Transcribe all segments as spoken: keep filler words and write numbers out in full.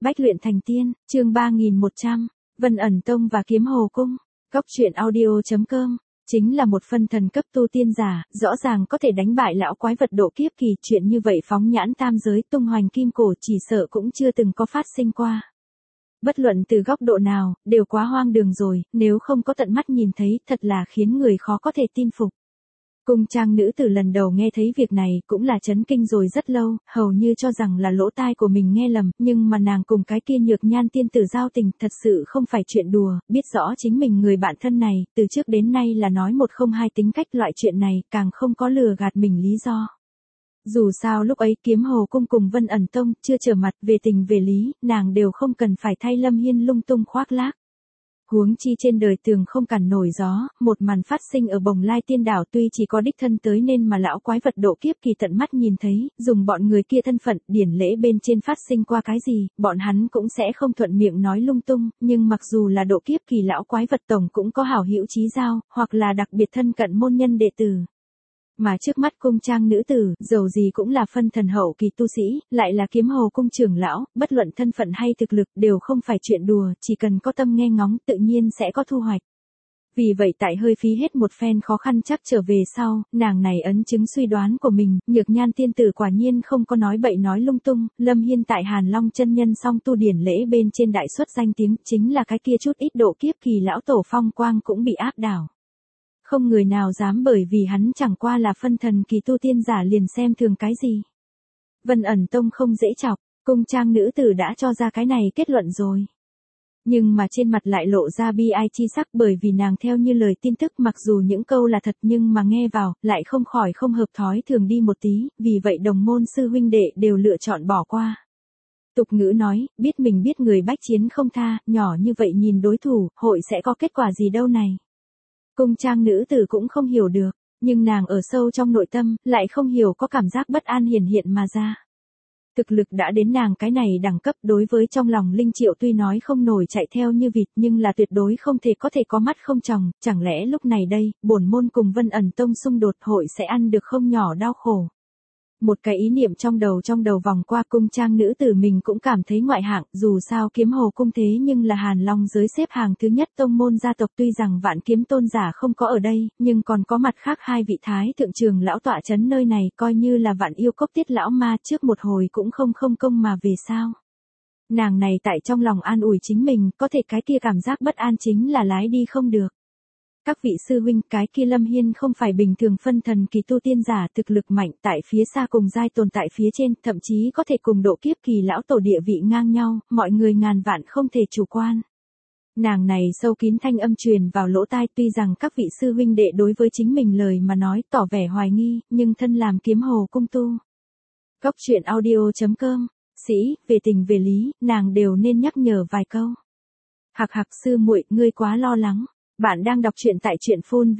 Bách luyện thành tiên, chương ba nghìn một trăm, Vân ẩn tông và kiếm hồ cung. Góc truyện audio.com, chính là một phân thần cấp tu tiên giả, rõ ràng có thể đánh bại lão quái vật độ kiếp kỳ, chuyện như vậy phóng nhãn tam giới tung hoành kim cổ chỉ sợ cũng chưa từng có phát sinh qua. Bất luận từ góc độ nào, đều quá hoang đường rồi, nếu không có tận mắt nhìn thấy, thật là khiến người khó có thể tin phục. Cung trang nữ tử lần đầu nghe thấy việc này cũng là chấn kinh rồi rất lâu, hầu như cho rằng là lỗ tai của mình nghe lầm, nhưng mà nàng cùng cái kia nhược nhan tiên tử giao tình thật sự không phải chuyện đùa, biết rõ chính mình người bạn thân này, từ trước đến nay là nói một không hai tính cách, loại chuyện này, càng không có lừa gạt mình lý do. Dù sao lúc ấy kiếm hồ cung cùng Vân ẩn tông chưa trở mặt, về tình về lý, nàng đều không cần phải thay Lâm Hiên lung tung khoác lác. Huống chi trên đời tường không cản nổi gió, một màn phát sinh ở Bồng Lai Tiên Đảo tuy chỉ có đích thân tới nên mà lão quái vật độ kiếp kỳ tận mắt nhìn thấy, dùng bọn người kia thân phận, điển lễ bên trên phát sinh qua cái gì, bọn hắn cũng sẽ không thuận miệng nói lung tung, nhưng mặc dù là độ kiếp kỳ lão quái vật tổng cũng có hảo hữu chí giao, hoặc là đặc biệt thân cận môn nhân đệ tử. Mà trước mắt cung trang nữ tử, dầu gì cũng là phân thần hậu kỳ tu sĩ, lại là kiếm hồ cung trưởng lão, bất luận thân phận hay thực lực đều không phải chuyện đùa, chỉ cần có tâm nghe ngóng tự nhiên sẽ có thu hoạch. Vì vậy tại hơi phí hết một phen khó khăn chắc trở về sau, nàng này ấn chứng suy đoán của mình, nhược nhan tiên tử quả nhiên không có nói bậy nói lung tung, Lâm Hiên tại Hàn Long chân nhân song tu điển lễ bên trên đại xuất danh tiếng, chính là cái kia chút ít độ kiếp kỳ lão tổ phong quang cũng bị áp đảo. Không người nào dám bởi vì hắn chẳng qua là phân thần kỳ tu tiên giả liền xem thường cái gì. Vân ẩn tông không dễ chọc, cung trang nữ tử đã cho ra cái này kết luận rồi. Nhưng mà trên mặt lại lộ ra bi ai chi sắc, bởi vì nàng theo như lời tin tức mặc dù những câu là thật nhưng mà nghe vào, lại không khỏi không hợp thói thường đi một tí, vì vậy đồng môn sư huynh đệ đều lựa chọn bỏ qua. Tục ngữ nói, biết mình biết người bách chiến không tha, nhỏ như vậy nhìn đối thủ, hội sẽ có kết quả gì đâu này. Cung trang nữ tử cũng không hiểu được, nhưng nàng ở sâu trong nội tâm, lại không hiểu có cảm giác bất an hiển hiện mà ra. Thực lực đã đến nàng cái này đẳng cấp, đối với trong lòng Linh Triệu tuy nói không nổi chạy theo như vịt nhưng là tuyệt đối không thể có thể có mắt không tròng, chẳng lẽ lúc này đây, bổn môn cùng Vân ẩn tông xung đột hội sẽ ăn được không nhỏ đau khổ. Một cái ý niệm trong đầu trong đầu vòng qua, cung trang nữ tử mình cũng cảm thấy ngoại hạng, dù sao kiếm hồ cung thế nhưng là Hàn Long giới xếp hàng thứ nhất tông môn gia tộc, tuy rằng Vạn Kiếm tôn giả không có ở đây, nhưng còn có mặt khác hai vị thái thượng trường lão tọa chấn nơi này, coi như là Vạn Yêu Cốc Tiết lão ma trước một hồi cũng không không công mà về sao. Nàng này tại trong lòng an ủi chính mình, có thể cái kia cảm giác bất an chính là lái đi không được. Các vị sư huynh, cái kia Lâm Hiên không phải bình thường phân thần kỳ tu tiên giả, thực lực mạnh, tại phía xa cùng giai tồn tại phía trên, thậm chí có thể cùng độ kiếp kỳ lão tổ địa vị ngang nhau, mọi người ngàn vạn không thể chủ quan. Nàng này sâu kín thanh âm truyền vào lỗ tai, tuy rằng các vị sư huynh đệ đối với chính mình lời mà nói tỏ vẻ hoài nghi, nhưng thân làm kiếm hồ cung tu. Góc truyện audio.com, sĩ, về tình về lý, nàng đều nên nhắc nhở vài câu. Hạc hạc sư muội, ngươi quá lo lắng. Bạn đang đọc truyện tại truyện phun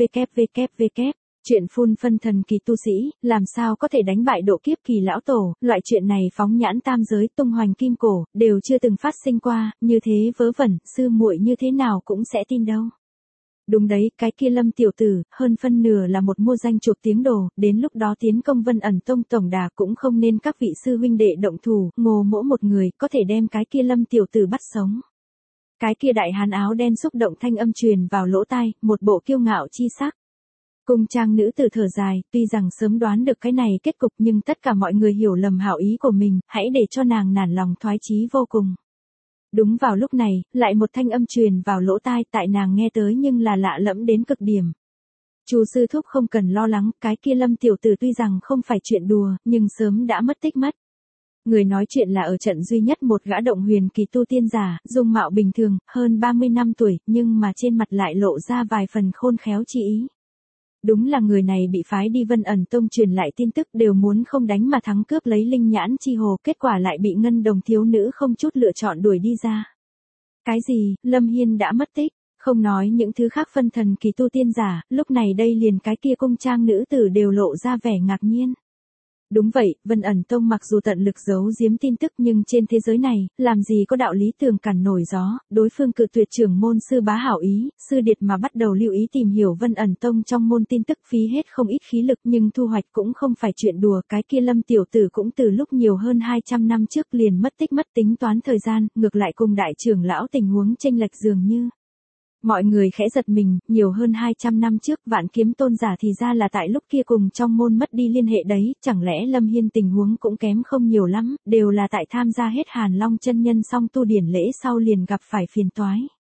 www. Truyện phun phân thần kỳ tu sĩ, làm sao có thể đánh bại độ kiếp kỳ lão tổ, loại chuyện này phóng nhãn tam giới tung hoành kim cổ, đều chưa từng phát sinh qua, như thế vớ vẩn, sư muội như thế nào cũng sẽ tin đâu. Đúng đấy, cái kia Lâm tiểu tử, hơn phân nửa là một mua danh chuộc tiếng đồ, đến lúc đó tiến công Vân ẩn tông tổng đà cũng không nên các vị sư huynh đệ động thủ, ngô mỗ một người có thể đem cái kia Lâm tiểu tử bắt sống. Cái kia đại hán áo đen xúc động thanh âm truyền vào lỗ tai, một bộ kiêu ngạo chi sắc. Cung trang nữ tử thở dài, tuy rằng sớm đoán được cái này kết cục nhưng tất cả mọi người hiểu lầm hảo ý của mình, hãy để cho nàng nản lòng thoái chí vô cùng. Đúng vào lúc này, lại một thanh âm truyền vào lỗ tai, tại nàng nghe tới nhưng là lạ lẫm đến cực điểm. Chu sư thúc không cần lo lắng, cái kia Lâm tiểu tử tuy rằng không phải chuyện đùa, nhưng sớm đã mất tích mất. Người nói chuyện là ở trận duy nhất một gã động huyền kỳ tu tiên giả, dung mạo bình thường, hơn ba mươi năm tuổi, nhưng mà trên mặt lại lộ ra vài phần khôn khéo chi ý. Đúng là người này bị phái đi Vân ẩn tông truyền lại tin tức, đều muốn không đánh mà thắng cướp lấy linh nhãn chi hồ, kết quả lại bị ngân đồng thiếu nữ không chút lựa chọn đuổi đi ra. Cái gì, Lâm Hiên đã mất tích, không nói những thứ khác phân thần kỳ tu tiên giả, lúc này đây liền cái kia cung trang nữ tử đều lộ ra vẻ ngạc nhiên. Đúng vậy, Vân ẩn tông mặc dù tận lực giấu giếm tin tức nhưng trên thế giới này, làm gì có đạo lý tường cản nổi gió, đối phương cự tuyệt trưởng môn sư bá hảo ý, sư điệt mà bắt đầu lưu ý tìm hiểu Vân ẩn tông trong môn tin tức phí hết không ít khí lực nhưng thu hoạch cũng không phải chuyện đùa, cái kia Lâm tiểu tử cũng từ lúc nhiều hơn hai trăm năm trước liền mất tích mất tính toán thời gian, ngược lại cùng đại trưởng lão tình huống chênh lệch dường như. Mọi người khẽ giật mình, nhiều hơn hai trăm năm trước Vạn Kiếm tôn giả thì ra là tại lúc kia cùng trong môn mất đi liên hệ đấy, chẳng lẽ Lâm Hiên tình huống cũng kém không nhiều lắm, đều là tại tham gia hết Hàn Long chân nhân xong tu điển lễ sau liền gặp phải phiền toái.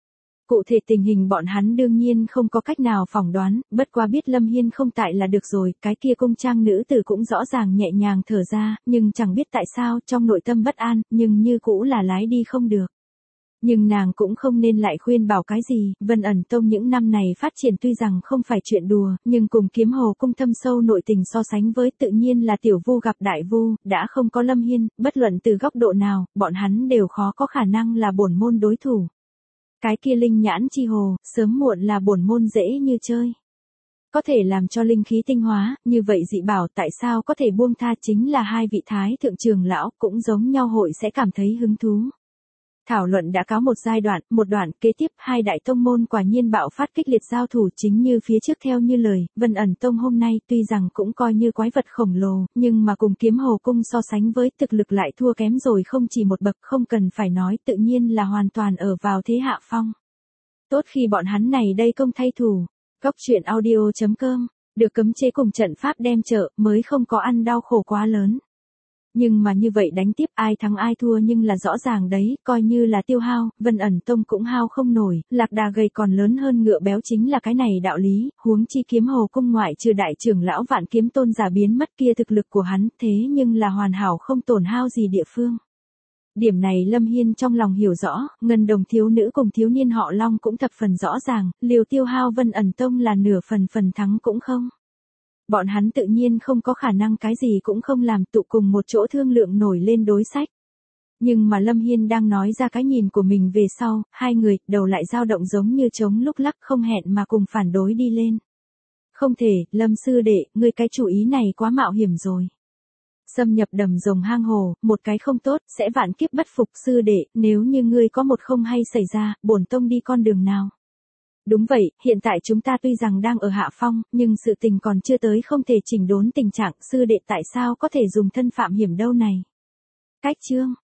Cụ thể tình hình bọn hắn đương nhiên không có cách nào phỏng đoán, bất quá biết Lâm Hiên không tại là được rồi, cái kia cung trang nữ tử cũng rõ ràng nhẹ nhàng thở ra, nhưng chẳng biết tại sao trong nội tâm bất an, nhưng như cũ là lái đi không được. Nhưng nàng cũng không nên lại khuyên bảo cái gì, Vân ẩn tông những năm này phát triển tuy rằng không phải chuyện đùa, nhưng cùng Kiếm Hồ cung thâm sâu nội tình so sánh với tự nhiên là tiểu vu gặp đại vu, đã không có Lâm Hiên, bất luận từ góc độ nào, bọn hắn đều khó có khả năng là bổn môn đối thủ. Cái kia linh nhãn chi hồ, sớm muộn là bổn môn dễ như chơi. Có thể làm cho linh khí tinh hóa, như vậy dị bảo tại sao có thể buông tha chính là hai vị thái thượng trưởng lão cũng giống nhau hội sẽ cảm thấy hứng thú. Thảo luận đã cáo một giai đoạn, một đoạn kế tiếp hai đại tông môn quả nhiên bạo phát kích liệt giao thủ chính như phía trước theo như lời, Vân ẩn tông hôm nay tuy rằng cũng coi như quái vật khổng lồ, nhưng mà cùng Kiếm Hồ cung so sánh với thực lực lại thua kém rồi không chỉ một bậc, không cần phải nói tự nhiên là hoàn toàn ở vào thế hạ phong. Tốt khi bọn hắn này đây công thay thủ, góc truyện audio chấm com, được cấm chế cùng trận pháp đem trợ mới không có ăn đau khổ quá lớn. Nhưng mà như vậy đánh tiếp ai thắng ai thua nhưng là rõ ràng đấy, coi như là tiêu hao, Vân ẩn tông cũng hao không nổi, lạc đà gầy còn lớn hơn ngựa béo chính là cái này đạo lý, huống chi Kiếm Hồ cung ngoại trừ đại trưởng lão Vạn Kiếm tôn giả biến mất kia thực lực của hắn, thế nhưng là hoàn hảo không tổn hao gì địa phương. Điểm này Lâm Hiên trong lòng hiểu rõ, ngân đồng thiếu nữ cùng thiếu niên họ Long cũng thập phần rõ ràng, liều tiêu hao Vân ẩn tông là nửa phần phần thắng cũng không. Bọn hắn tự nhiên không có khả năng cái gì cũng không làm tụ cùng một chỗ thương lượng nổi lên đối sách. Nhưng mà Lâm Hiên đang nói ra cái nhìn của mình về sau, hai người đầu lại dao động giống như trống lúc lắc không hẹn mà cùng phản đối đi lên. Không thể, Lâm sư đệ, ngươi cái chủ ý này quá mạo hiểm rồi. Xâm nhập đầm rồng hang hồ, một cái không tốt, sẽ vạn kiếp bất phục sư đệ, nếu như ngươi có một không hay xảy ra, bổn tông đi con đường nào. Đúng vậy, hiện tại chúng ta tuy rằng đang ở hạ phong, nhưng sự tình còn chưa tới không thể chỉnh đốn tình trạng, sư đệ tại sao có thể dùng thân phạm hiểm đâu này. Cách chương